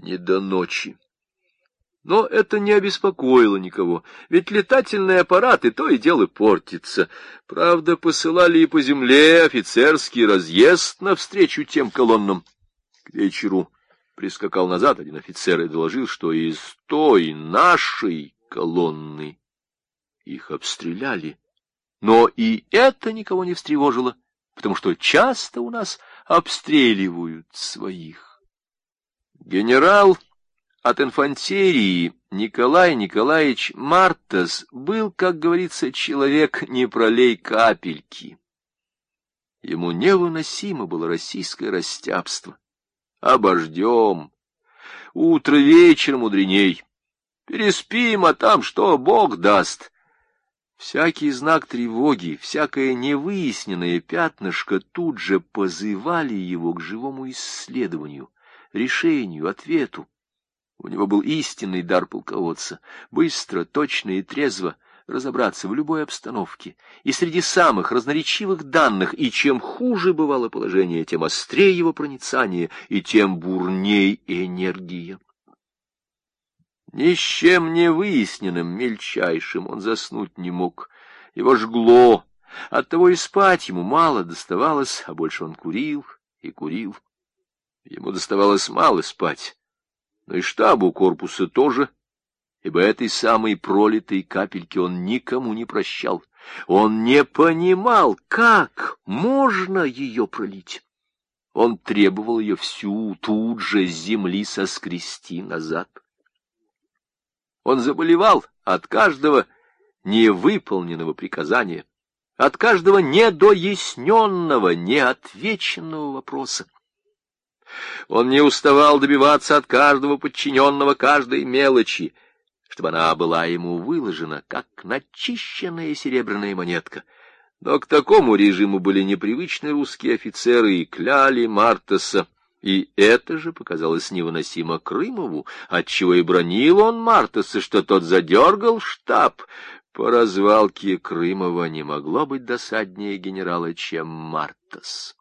не до ночи. Но это не обеспокоило никого, ведь летательные аппараты то и дело портятся. Правда, посылали и по земле офицерский разъезд навстречу тем колоннам. К вечеру прискакал назад один офицер и доложил, что из той нашей колонны их обстреляли. Но и это никого не встревожило, потому что часто у нас обстреливают своих. Генерал от инфантерии Николай Николаевич Мартас был, как говорится, человек не пролей капельки. Ему невыносимо было российское растяпство. Обождем. Утро вечер мудреней. Переспим, а там что Бог даст. Всякий знак тревоги, всякое невыясненное пятнышко тут же позывали его к живому исследованию, решению, ответу. У него был истинный дар полководца — быстро, точно и трезво разобраться в любой обстановке и среди самых разноречивых данных, и чем хуже бывало положение, тем острее его проницание и тем бурней энергия. Ни с чем не выясненным, мельчайшим он заснуть не мог. Его жгло, оттого и спать ему мало доставалось, а больше он курил и курил. Ему доставалось мало спать, но и штабу корпуса тоже, ибо этой самой пролитой капельки он никому не прощал. Он не понимал, как можно ее пролить. Он требовал ее всю тут же с земли соскрести назад. Он заболевал от каждого невыполненного приказания, от каждого недоясненного, неотвеченного вопроса. Он не уставал добиваться от каждого подчиненного каждой мелочи, чтобы она была ему выложена, как начищенная серебряная монетка. Но к такому режиму были непривычны русские офицеры и кляли Мартаса. И это же показалось невыносимо Крымову, отчего и бронил он Мартаса, что тот задергал штаб. По развалке Крымова не могло быть досаднее генерала, чем Мартас.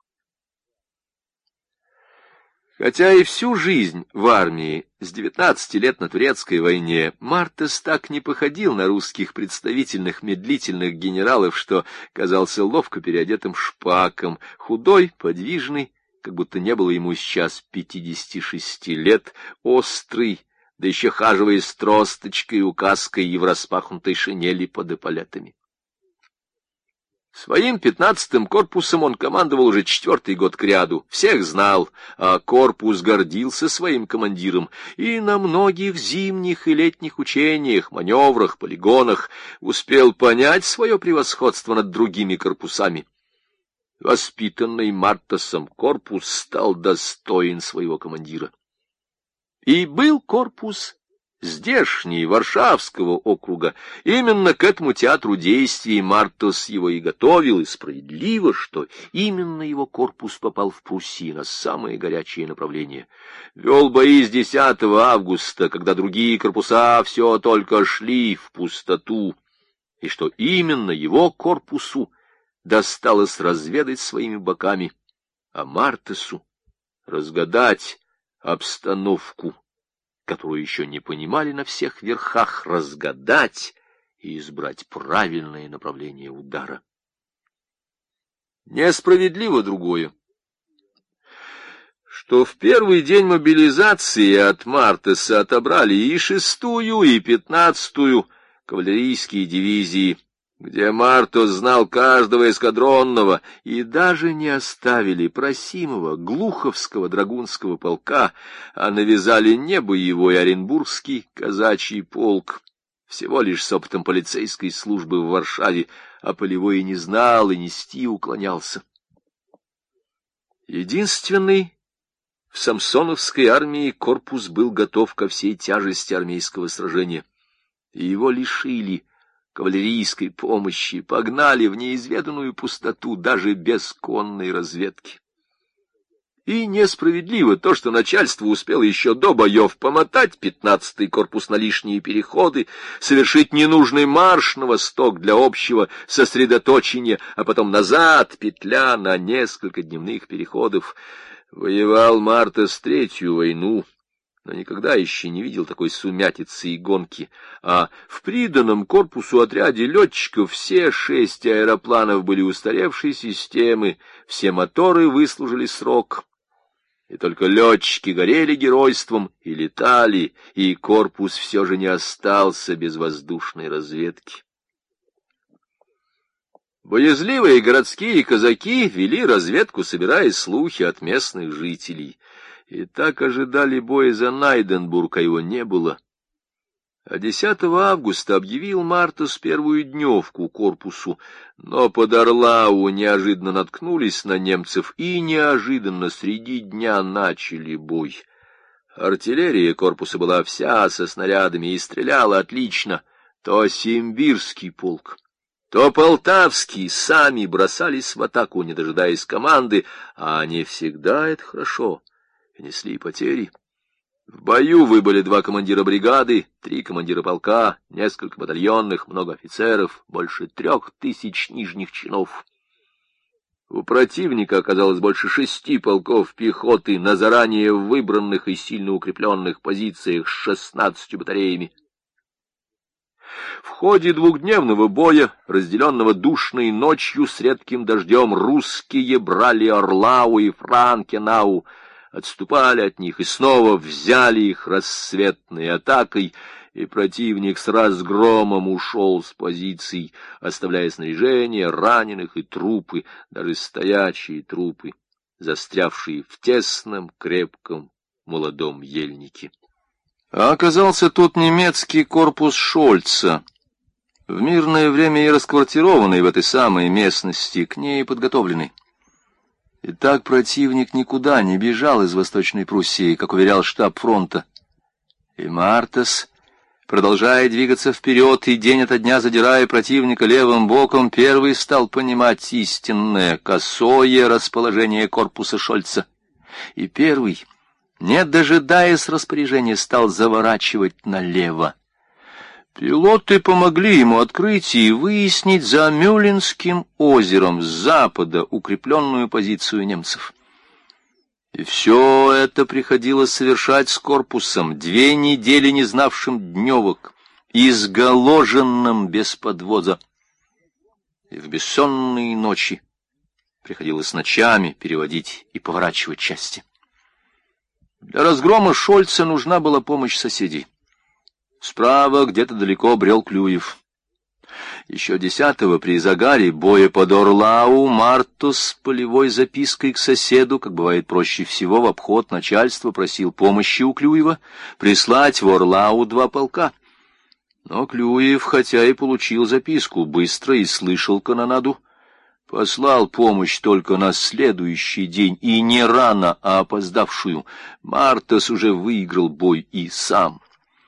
Хотя и всю жизнь в армии, с 19 лет на турецкой войне, Мартас так не походил на русских представительных медлительных генералов, что казался ловко переодетым шпаком, худой, подвижный, как будто не было ему сейчас 56 лет, острый, да еще хаживая с тросточкой и указкой и в распахнутой шинели под эполетами. Своим 15-м корпусом он командовал уже 4-й год кряду, всех знал, а корпус гордился своим командиром, и на многих зимних и летних учениях, маневрах, полигонах успел понять свое превосходство над другими корпусами. Воспитанный Мартасом корпус стал достоин своего командира. И был корпус здешний, Варшавского округа. Именно к этому театру действий Мартас его и готовил, и справедливо, что именно его корпус попал в Пруссии на самые горячие направления. Вел бои с 10 августа, когда другие корпуса все только шли в пустоту, и что именно его корпусу досталось разведать своими боками, а Мартасу разгадать обстановку, которую еще не понимали на всех верхах, разгадать и избрать правильное направление удара. Несправедливо другое, что в первый день мобилизации от Мартаса отобрали и 6-ю, и 15-ю кавалерийские дивизии, где Мартас знал каждого эскадронного, и даже не оставили просимого Глуховского драгунского полка, а навязали не боевой Оренбургский казачий полк, всего лишь с опытом полицейской службы в Варшаве, а полевой и не знал, и нести уклонялся. Единственный в самсоновской армии корпус был готов ко всей тяжести армейского сражения, и его лишили кавалерийской помощи, погнали в неизведанную пустоту даже без конной разведки. И несправедливо то, что начальство успело еще до боев помотать 15-й корпус на лишние переходы, совершить ненужный марш на восток для общего сосредоточения, а потом назад, петля на несколько дневных переходов. Воевал Мартас 3-ю войну, но никогда еще не видел такой сумятицы и гонки. А в приданном корпусу отряде летчиков все 6 аэропланов были устаревшей системы, все моторы выслужили срок. И только летчики горели геройством и летали, и корпус все же не остался без воздушной разведки. Боязливые городские казаки вели разведку, собирая слухи от местных жителей. И так ожидали боя за Найденбург, а его не было. А 10 августа объявил Мартас первую дневку корпусу, но под Орлау неожиданно наткнулись на немцев и неожиданно среди дня начали бой. Артиллерия корпуса была вся со снарядами и стреляла отлично. То Симбирский полк, то Полтавский сами бросались в атаку, не дожидаясь команды, а они всегда это хорошо и несли потери. В бою выбыли 2 командира бригады, 3 командира полка, несколько батальонных, много офицеров, больше 3000 нижних чинов. У противника оказалось больше 6 полков пехоты на заранее выбранных и сильно укрепленных позициях с 16 батареями. В ходе 2-дневного боя, разделенного душной ночью с редким дождем, русские брали Орлау и Франкенау, отступали от них и снова взяли их рассветной атакой, и противник с разгромом ушел с позиций, оставляя снаряжение, раненых и трупы, даже стоячие трупы, застрявшие в тесном, крепком, молодом ельнике. А оказался тут немецкий корпус Шольца, в мирное время и расквартированный в этой самой местности, к ней подготовленный. И так противник никуда не бежал из Восточной Пруссии, как уверял штаб фронта. И Мартас, продолжая двигаться вперед и день ото дня задирая противника левым боком, первый стал понимать истинное, косое расположение корпуса Шольца. И первый, не дожидаясь распоряжения, стал заворачивать налево. Пилоты помогли ему открыть и выяснить за Мюлленским озером с запада укрепленную позицию немцев. И все это приходилось совершать с корпусом, 2 недели не знавшим дневок, изголоженным без подвоза. И в бессонные ночи приходилось ночами переводить и поворачивать части. Для разгрома Шольца нужна была помощь соседей. Справа, где-то далеко, брел Клюев. Еще 10-го при загаре боя под Орлау Мартас с полевой запиской к соседу, как бывает проще всего, в обход начальства просил помощи у Клюева прислать в Орлау 2 полка. Но Клюев, хотя и получил записку, быстро и слышал канонаду, послал помощь только на следующий день, и не рано, а опоздавшую. Мартас уже выиграл бой и сам.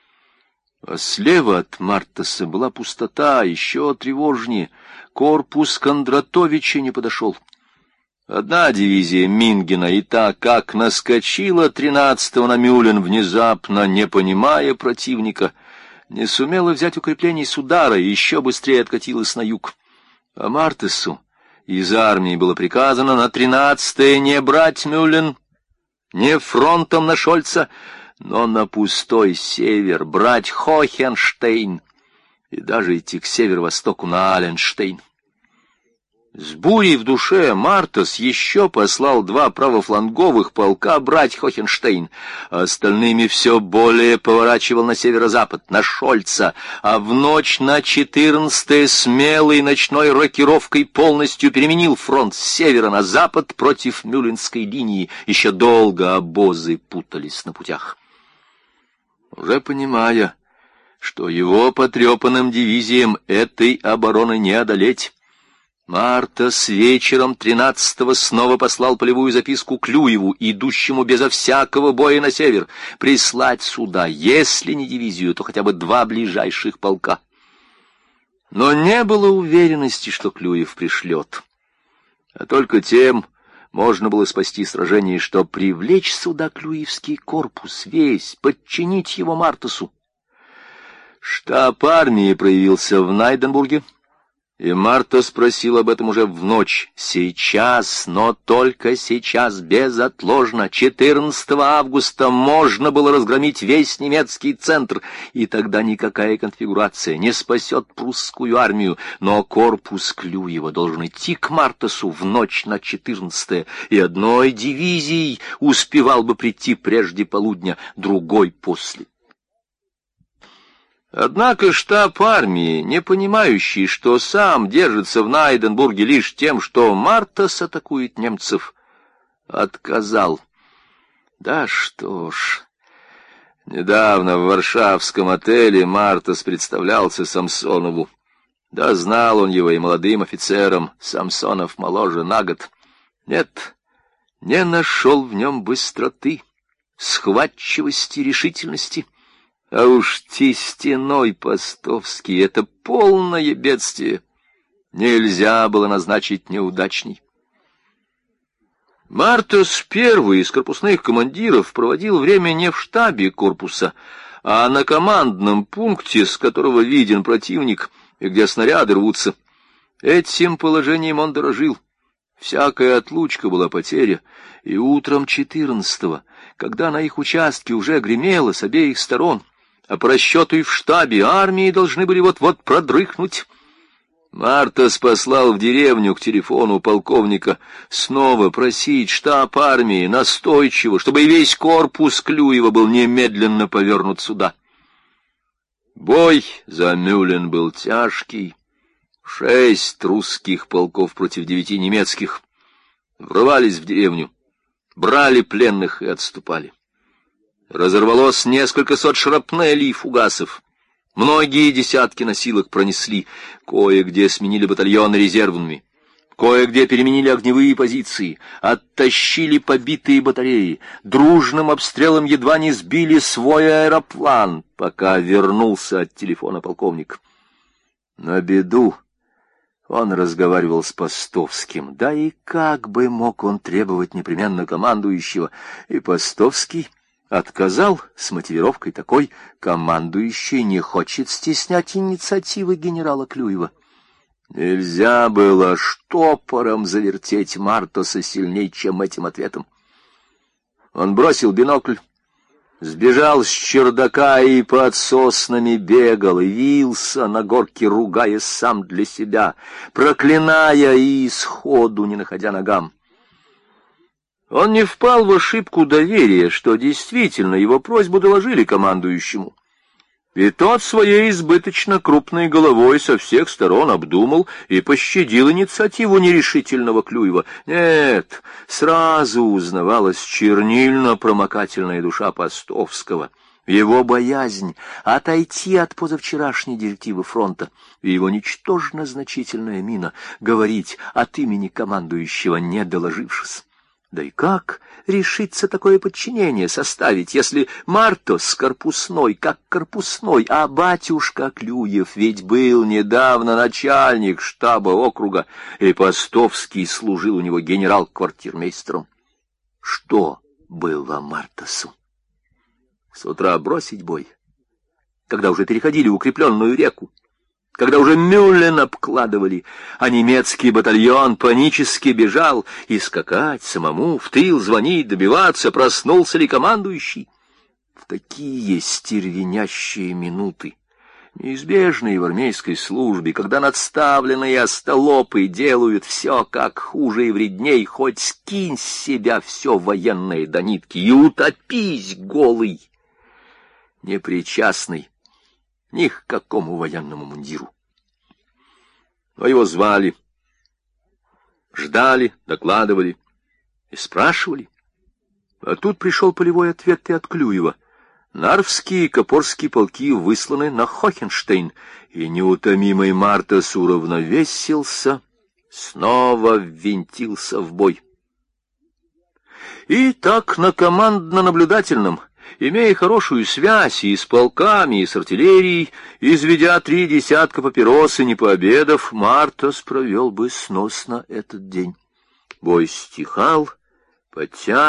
А слева от Мартаса была пустота, еще тревожнее. Корпус Кондратовича не подошел. Одна дивизия Мингена и та, как наскочила 13-го на Мюллен внезапно, не понимая противника, не сумела взять укреплений с удара и еще быстрее откатилась на юг. А Мартасу из армии было приказано на 13-е не брать Мюллен, не фронтом на Шольца, но на пустой север брать Хохенштейн и даже идти к северо-востоку на Аленштейн. С бурей в душе Мартас еще послал 2 правофланговых полка брать Хохенштейн, а остальными все более поворачивал на северо-запад, на Шольца, а в ночь на 14-е смелой ночной рокировкой полностью переменил фронт с севера на запад против Мюлленской линии. Еще долго обозы путались на путях. Уже понимая, что его потрепанным дивизиям этой обороны не одолеть, Мартас вечером 13-го снова послал полевую записку Клюеву, идущему безо всякого боя на север, прислать сюда, если не дивизию, то хотя бы 2 ближайших полка. Но не было уверенности, что Клюев пришлет, а только тем можно было спасти сражение, что привлечь сюда Клюевский корпус весь, подчинить его Мартасу. Штаб армии проявился в Найденбурге. И Марта спросила об этом уже в ночь. Сейчас, но только сейчас, безотложно, 14 августа можно было разгромить весь немецкий центр, и тогда никакая конфигурация не спасет прусскую армию, но корпус Клюева должен идти к Мартасу в ночь на 14-е, и одной дивизией успевал бы прийти прежде полудня, другой после. Однако штаб армии, не понимающий, что сам держится в Найденбурге лишь тем, что Мартас атакует немцев, отказал. Да что ж, недавно в варшавском отеле Мартас представлялся Самсонову. Да знал он его и молодым офицером, Самсонов моложе на год. Нет, не нашел в нем быстроты, схватчивости, решительности. А уж Тестяной Постовский — это полное бедствие. Нельзя было назначить неудачней. Мартас, первый из корпусных командиров, проводил время не в штабе корпуса, а на командном пункте, с которого виден противник и где снаряды рвутся. Этим положением он дорожил. Всякая отлучка была потеря, и утром 14-го, когда на их участке уже гремело с обеих сторон, а по расчету и в штабе армии должны были вот-вот продрыхнуть, Мартас послал в деревню к телефону полковника снова просить штаб армии настойчиво, чтобы и весь корпус Клюева был немедленно повернут сюда. Бой за Мюллен был тяжкий. 6 русских полков против 9 немецких врывались в деревню, брали пленных и отступали. Разорвалось несколько сот шрапнелей и фугасов. Многие десятки носилок пронесли, кое-где сменили батальоны резервными, кое-где переменили огневые позиции, оттащили побитые батареи, дружным обстрелом едва не сбили свой аэроплан, пока вернулся от телефона полковник. На беду он разговаривал с Постовским, да и как бы мог он требовать непременно командующего, и Постовский отказал с мотивировкой такой: командующий не хочет стеснять инициативы генерала Клюева. Нельзя было штопором завертеть Мартаса сильней, чем этим ответом. Он бросил бинокль, сбежал с чердака и под соснами бегал, и вился на горке, ругаясь сам для себя, проклиная и сходу не находя ногам. Он не впал в ошибку доверия, что действительно его просьбу доложили командующему. И тот своей избыточно крупной головой со всех сторон обдумал и пощадил инициативу нерешительного Клюева. Нет, сразу узнавалась чернильно-промокательная душа Постовского, его боязнь отойти от позавчерашней директивы фронта и его ничтожно значительная мина говорить от имени командующего, не доложившись. Да и как решиться такое подчинение составить, если Мартас корпусной, как корпусной, а батюшка Клюев ведь был недавно начальник штаба округа, и Постовский служил у него генерал-квартирмейстером? Что было Мартасу? С утра бросить бой, когда уже переходили укрепленную реку, когда уже Мюллен обкладывали, а немецкий батальон панически бежал, и скакать самому, в тыл звонить, добиваться, проснулся ли командующий? В такие стервенящие минуты, неизбежные в армейской службе, когда надставленные остолопы делают все как хуже и вредней, хоть скинь с себя все военное до нитки и утопись голый, непричастный ни к какому военному мундиру. Но его звали, ждали, докладывали и спрашивали. А тут пришел полевой ответ и от Клюева. Нарвские и Копорские полки высланы на Хохенштейн, и неутомимый Мартас уравновесился, снова ввинтился в бой. И так на командно-наблюдательном, имея хорошую связь и с полками, и с артиллерией, изведя 3 десятка папирос и не пообедав, Мартас провел бы сносно этот день. Бой стихал,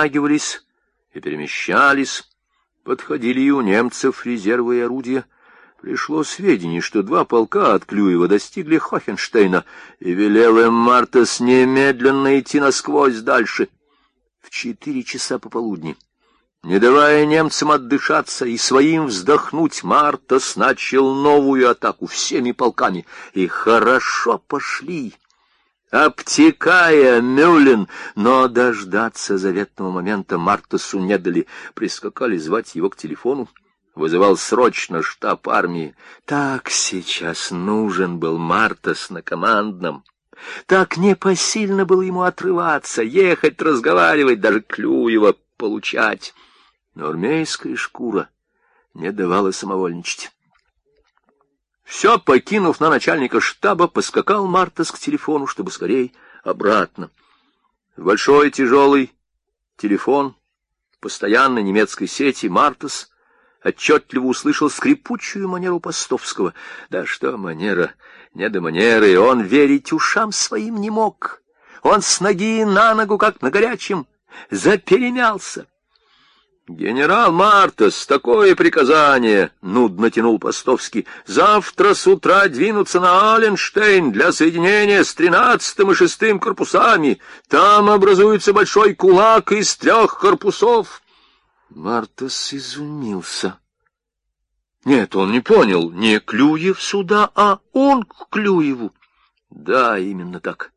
подтягивались и перемещались, подходили и у немцев резервы и орудия, пришло сведение, что 2 полка от Клюева достигли Хохенштейна, и велел им Мартас немедленно идти насквозь дальше. В 4 часа пополудни, не давая немцам отдышаться и своим вздохнуть, Мартас начал новую атаку всеми полками, и хорошо пошли, обтекая Мюллен, но дождаться заветного момента Мартасу не дали. Прискакали звать его к телефону. Вызывал срочно штаб армии. Так сейчас нужен был Мартас на командном. Так непосильно было ему отрываться, ехать, разговаривать, даже Клюева получать. Но армейская шкура не давала самовольничать. Все покинув на начальника штаба, поскакал Мартас к телефону, чтобы скорей обратно. В большой тяжелый телефон постоянной немецкой сети Мартас отчетливо услышал скрипучую манеру Постовского. Да что манера, не до манеры, он верить ушам своим не мог. Он с ноги на ногу, как на горячем, заперемялся. «Генерал Мартас, такое приказание!» — нудно тянул Постовский. «Завтра с утра двинуться на Аленштейн для соединения с 13-м и 6-м корпусами. Там образуется большой кулак из 3 корпусов». Мартас изумился. Нет, он не понял, не Клюев сюда, а он к Клюеву. Да, именно так.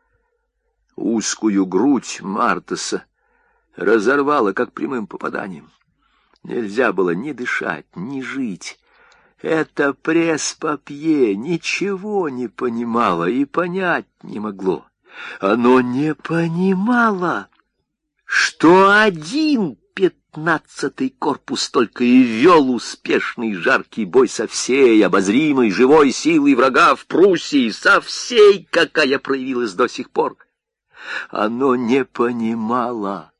Узкую грудь Мартаса разорвало, как прямым попаданием. Нельзя было ни дышать, ни жить. Это пресс-папье ничего не понимало и понять не могло. Оно не понимало, что один 15-й корпус только и вел успешный жаркий бой со всей обозримой живой силой врага в Пруссии, со всей, какая проявилась до сих пор. Оно не понимало,